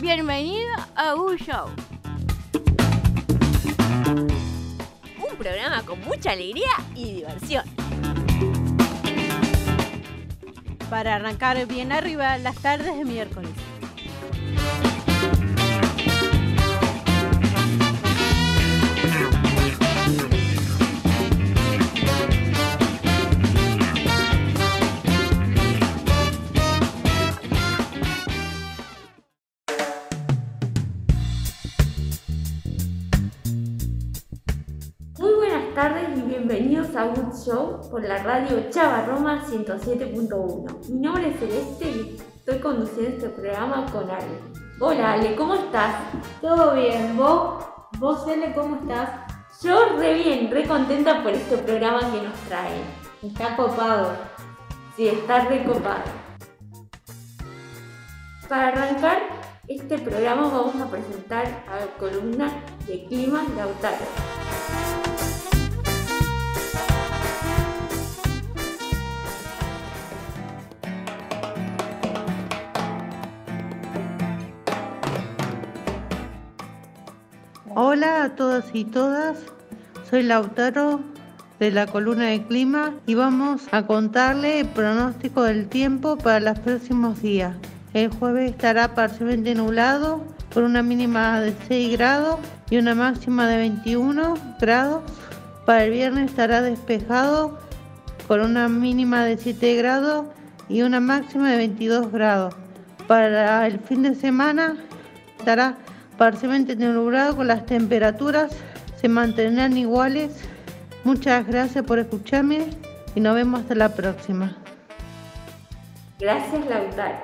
Bienvenido a Un Show. Un programa con mucha alegría y diversión. Para arrancar bien arriba las tardes de miércoles. Buenas tardes y bienvenidos a Un Show por la radio Chavarroma 107.1. Mi nombre es Celeste y estoy conduciendo este programa con Ale. Hola Ale, ¿cómo estás? Todo bien, ¿Vos Cele, cómo estás? Yo re bien, re contenta por este programa que nos trae. Está copado. Sí, está re copado. Para arrancar este programa vamos a presentar a la columna de clima Lautaro. Hola a todos y todas, soy Lautaro de la columna de clima y vamos a contarle el pronóstico del tiempo para los próximos días. El jueves estará parcialmente nublado con una mínima de 6 grados y una máxima de 21 grados. Para el viernes estará despejado con una mínima de 7 grados y una máxima de 22 grados. Para el fin de semana estará parcialmente nublado con las temperaturas se mantendrán iguales. Muchas gracias por escucharme y nos vemos hasta la próxima. Gracias Lautaro.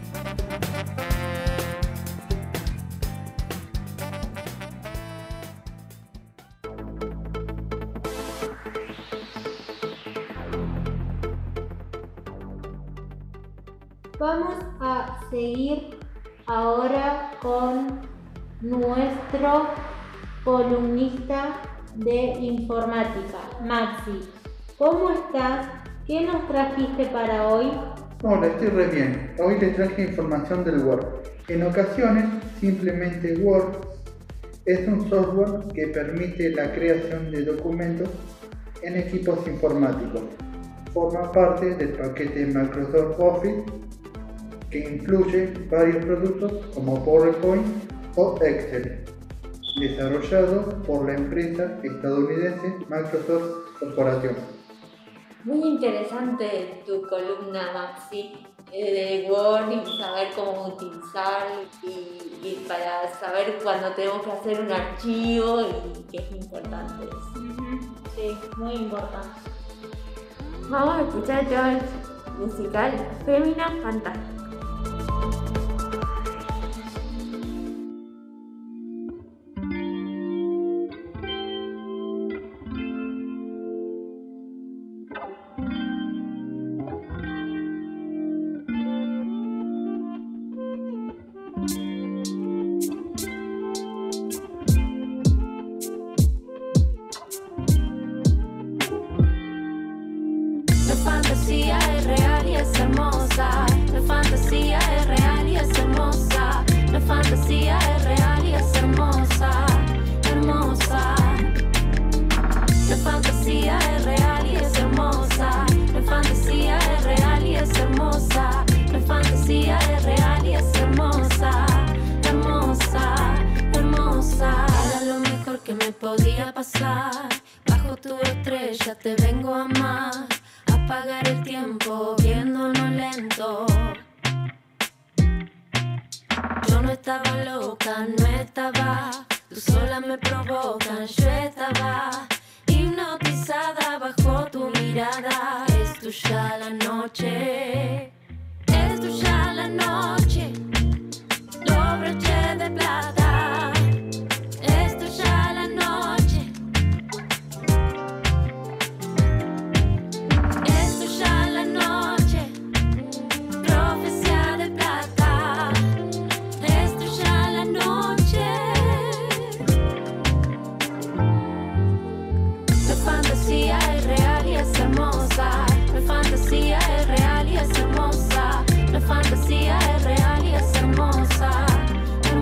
Vamos a seguir ahora con nuestro columnista de informática, Maxi. ¿Cómo estás? ¿Qué nos trajiste para hoy? Hola, estoy re bien. Hoy les traje información del Word. En ocasiones, simplemente Word es un software que permite la creación de documentos en equipos informáticos. Forma parte del paquete Microsoft Office que incluye varios productos como PowerPoint o Excel, desarrollado por la empresa estadounidense Microsoft Corporation. Muy interesante tu columna, Maxi, de Word y saber cómo utilizar y para saber cuándo tenemos que hacer un archivo y que es importante eso. Sí, muy importante. Vamos a escuchar el tema musical Fémina Fantástica. Podía pasar bajo tu estrella, te vengo a amar, apagar el tiempo viéndonos lento. Yo no estaba loca, no estaba, tú sola me provocas, yo estaba hipnotizada bajo tu mirada. Es tuya la noche, es tuya la noche, los broches de plata. Es tuya la noche, es tuya la noche, profecía de plata. Es tuya la noche. La fantasía es real y es hermosa. La fantasía es real y es hermosa. La fantasía es real y es hermosa.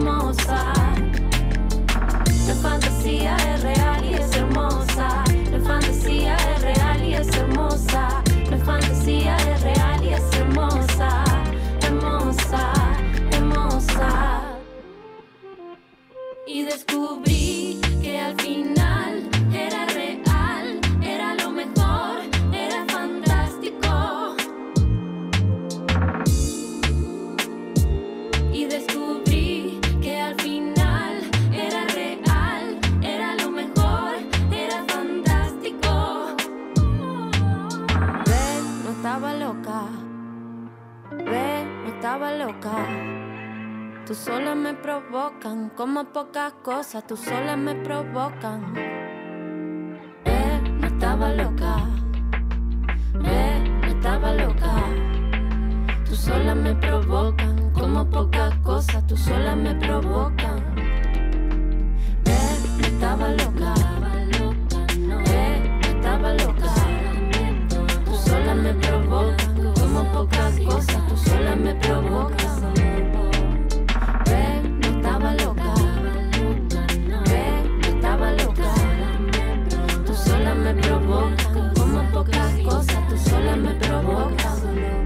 loca. Ve, no estaba loca. Tú sola me provocan, como pocas cosas, tú sola me provocan. No estaba loca. No estaba loca. Tú sola me provocan, como pocas cosas, tú sola me provocan. No estaba loca. No estaba loca. Tú sola me provocan, como pocas cosas, tú sola me provocan. Me provoca, como pocas cosas, tú sola me provocas.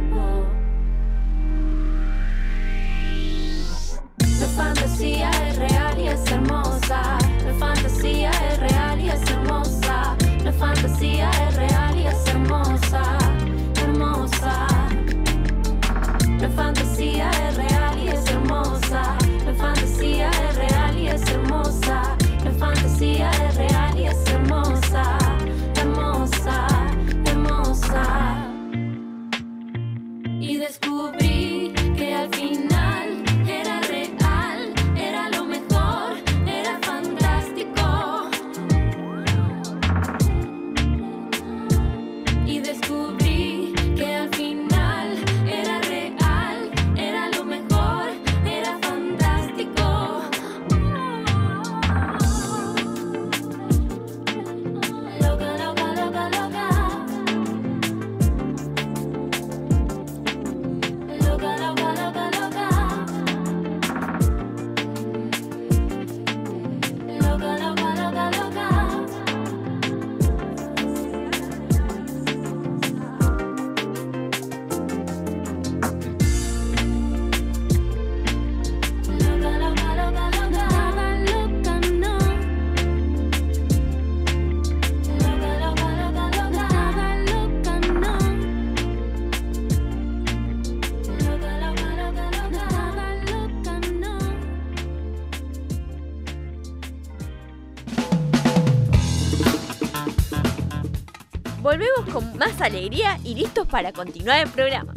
La fantasía es real y es hermosa. La fantasía es real y es hermosa. La fantasía es real y es hermosa, hermosa. La fantasía es real y es hermosa. La fantasía es real y es hermosa. La fantasía es real y es hermosa. Hermosa. Y descubrí que al final era real, era lo mejor, era fantástico. Y descubrí que al final era real, era lo mejor, era fantástico. Loca, loca, loca, loca. Loca, loca, loca, loca. Loca, loca, loca, loca. Loca, loca, loca, loca. Estaba loca, no. Loca, loca, loca, loca. Estaba loca, no. Loca, loca, loca, loca. Estaba loca, no. Volvemos con más alegría y listos para continuar el programa.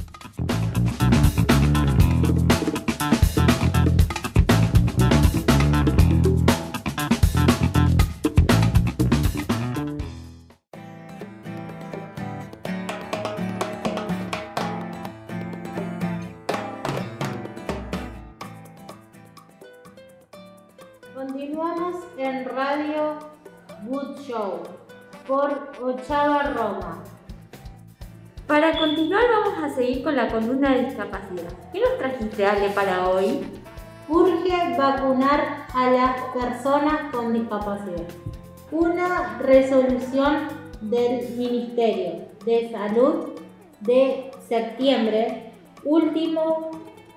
Continuamos en Radio Wood Show por Ochava Roma. Para continuar vamos a seguir con la columna de discapacidad. ¿Qué nos trajiste, Ale, para hoy? Urge vacunar a las personas con discapacidad. Una resolución del Ministerio de Salud de septiembre último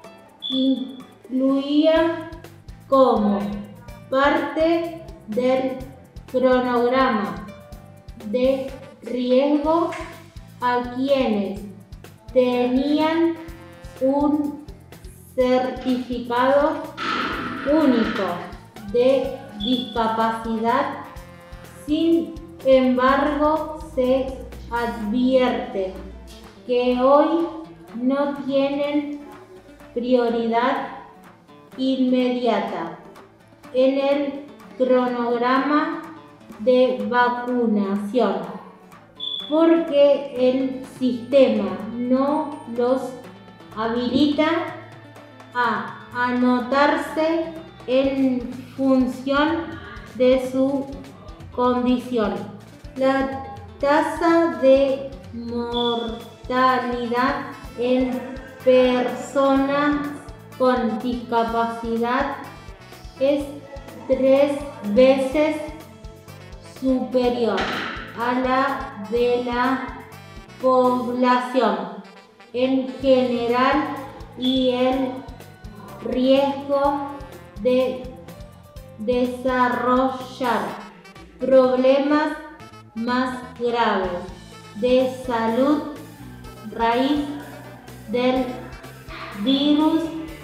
incluía como parte del cronograma de riesgo a quienes tenían un certificado único de discapacidad. Sin embargo, se advierte que hoy no tienen prioridad inmediata en el cronograma de vacunación, porque el sistema no los habilita a anotarse en función de su condición. La tasa de mortalidad en personas con discapacidad es 3 veces superior a la de la población en general, y el riesgo de desarrollar problemas más graves de salud raíz del virus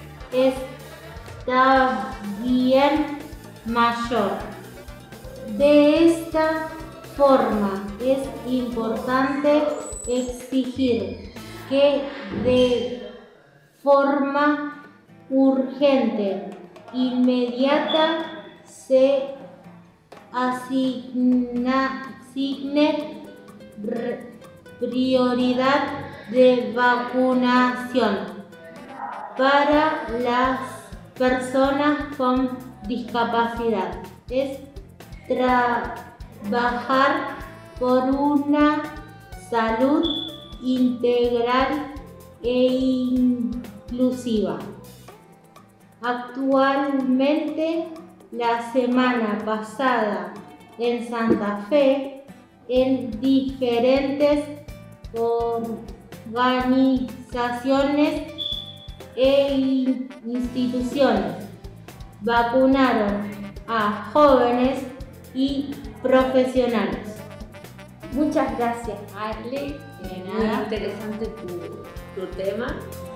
está bien mayor. De esta forma es importante exigir que de forma urgente, inmediata, se asigne prioridad de vacunación para las personas con discapacidad. Es trabajar por una salud integral e inclusiva. Actualmente, la semana pasada en Santa Fe, en diferentes organizaciones e instituciones, vacunaron a jóvenes y profesionales. Muchas gracias, Ale. De Muy nada. interesante tu tema.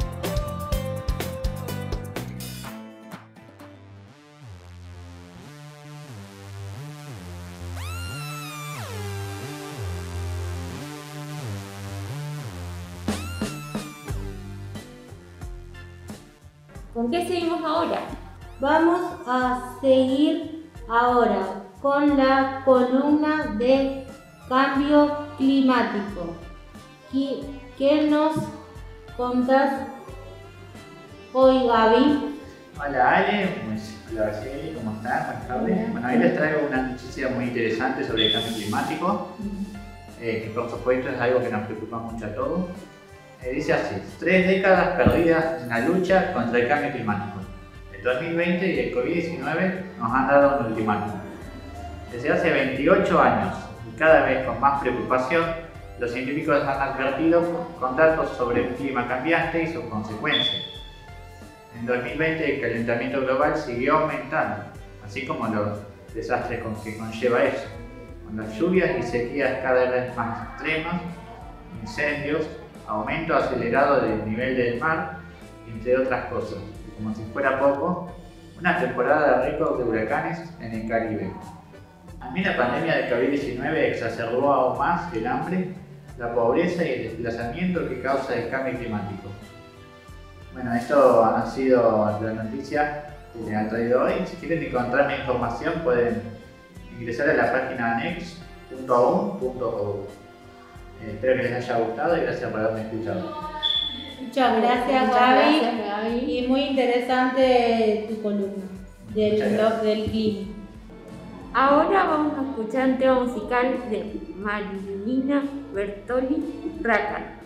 ¿Con qué seguimos ahora? Vamos a seguir ahora con la columna de cambio climático. ¿Qué nos contás hoy, Gaby? Hola Ale, hola Araceli, ¿cómo están? Buenas tardes. Bueno, hoy les traigo una noticia muy interesante sobre el cambio climático, que por supuesto es algo que nos preocupa mucho a todos. Dice así: 3 décadas perdidas en la lucha contra el cambio climático. El 2020 y el COVID-19 nos han dado un ultimátum. Desde hace 28 años y cada vez con más preocupación, los científicos han advertido con datos sobre el clima cambiante y sus consecuencias. En 2020 el calentamiento global siguió aumentando, así como los desastres que conlleva eso, con las lluvias y sequías cada vez más extremas, incendios, aumento acelerado del nivel del mar, entre otras cosas. Como si fuera poco, una temporada récord de huracanes en el Caribe. También la pandemia del COVID-19 exacerbó aún más el hambre, la pobreza y el desplazamiento que causa el cambio climático. Bueno, esto ha sido la noticia que les ha traído hoy. Si quieren encontrar más información pueden ingresar a la página next.aun.org. Espero que les haya gustado y gracias por haberme escuchado. Muchas gracias, Gaby. Y muy interesante tu columna del blog del clima. Ahora vamos a escuchar un tema musical de Marilina Bertoli, Raka.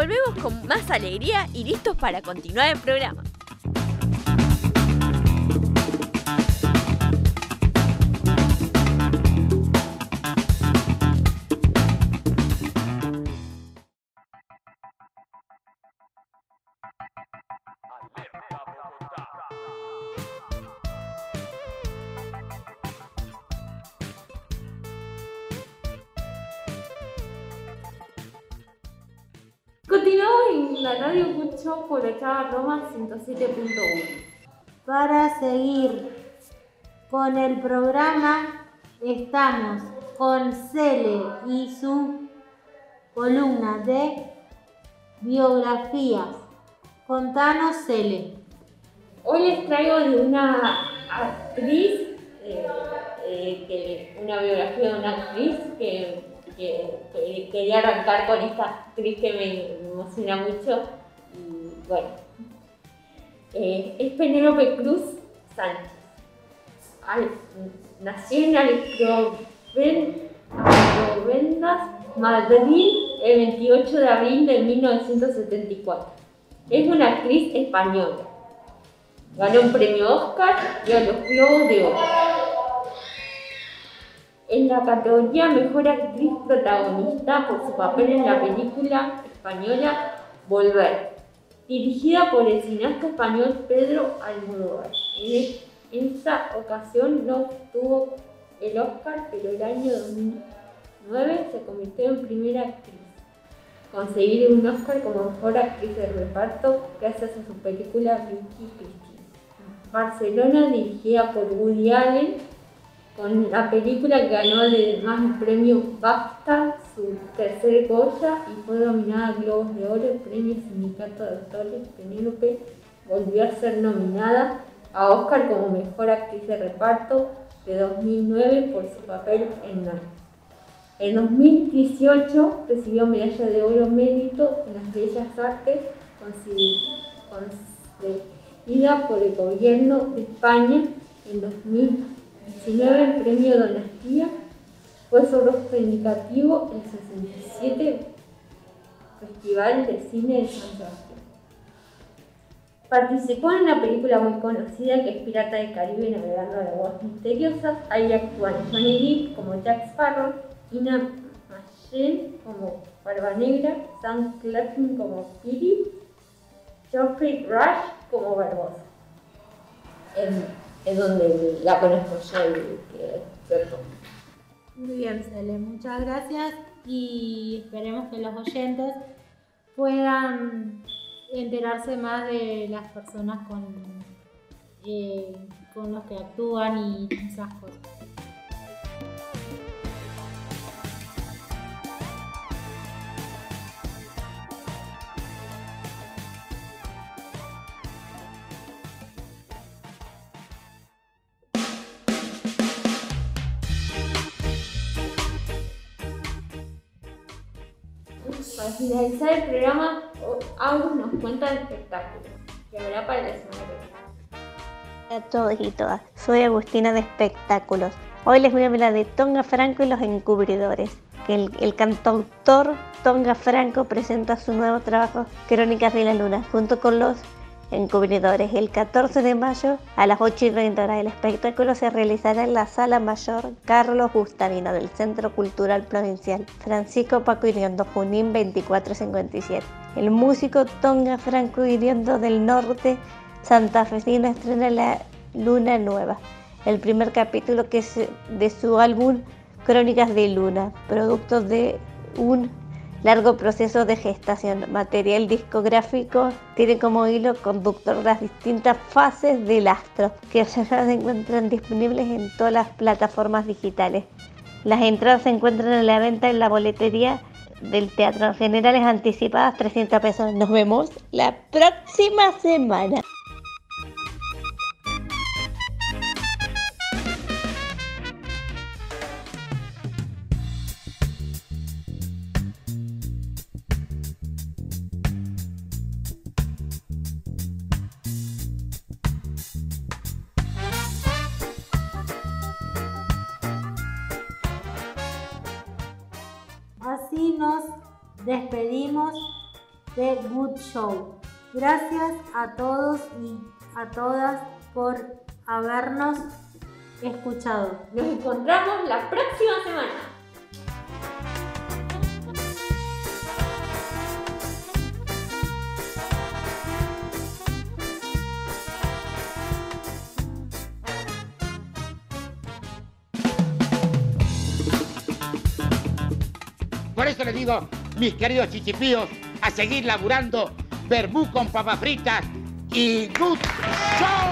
volvemos con más alegría y listos para continuar el programa. Continuamos en la radio Cucho por Ochava Roma 107.1. Para seguir con el programa, estamos con Cele y su columna de biografías. Contanos, Cele. Hoy les traigo de una actriz, una biografía de una actriz que quería arrancar con esta actriz que me emociona mucho. Y bueno, es Penélope Cruz Sánchez. Nació en Alcobendas, Madrid, el 28 de abril de 1974. Es una actriz española. Ganó un premio Oscar y a los Globos de Oro. En la categoría Mejor Actriz Protagonista por su papel en la película española Volver, dirigida por el cineasta español Pedro Almodóvar. En esta ocasión no obtuvo el Oscar, pero el año 2009 se convirtió en primera actriz conseguir un Oscar como Mejor Actriz de Reparto gracias a su película Vicky Cristina. Barcelona, dirigida por Woody Allen, con la película que ganó además el premio BAFTA, su tercer Goya, y fue nominada a Globos de Oro, el premio Sindicato de Actores. Penélope volvió a ser nominada a Oscar como Mejor Actriz de Reparto de 2009 por su papel en Narcos. En 2018 recibió medalla de oro mérito en las Bellas Artes, concedida por el gobierno de España. En 2019 el premio Donatilla fue su rostro indicativo en el 67 Festival de Cine de San Sebastián. Participó en una película muy conocida que es Pirata del Caribe navegando en aguas misteriosas. Ahí actúan Johnny Depp como Jack Sparrow, Ina Machel como Barba Negra, Sam Claflin como Piri, Geoffrey Rush como Barbosa. Es donde la conozco yo. Muy bien, Cele, muchas gracias y esperemos que los oyentes puedan enterarse más de las personas con los que actúan y esas cosas. Para finalizar el programa, Agus nos cuenta el espectáculo que habrá para la semana que viene. Hola a todos y todas, soy Agustina de Espectáculos. Hoy les voy a hablar de Tonga Franco y los encubridores. El cantautor Tonga Franco presenta su nuevo trabajo Crónicas de la Luna junto con los encubridores el 14 de mayo a las 8:30 horas. El espectáculo se realizará en la Sala Mayor Carlos Gustavino del Centro Cultural Provincial Francisco Paco Iriondo, Junín 2457. El músico Tonga Franco Iriondo del Norte santafesino estrena La Luna Nueva, el primer capítulo de su álbum Crónicas de Luna, producto de un largo proceso de gestación. Material discográfico tiene como hilo conductor las distintas fases del astro, que se encuentran disponibles en todas las plataformas digitales. Las entradas se encuentran a la venta en la boletería del teatro. En general es anticipadas 300 pesos. Nos vemos la próxima semana. Así nos despedimos The Good Show. Gracias a todos y a todas por habernos escuchado. Nos encontramos la próxima semana. Por eso les digo, mis queridos chichipíos, a seguir laburando vermú con papas fritas y Good Show.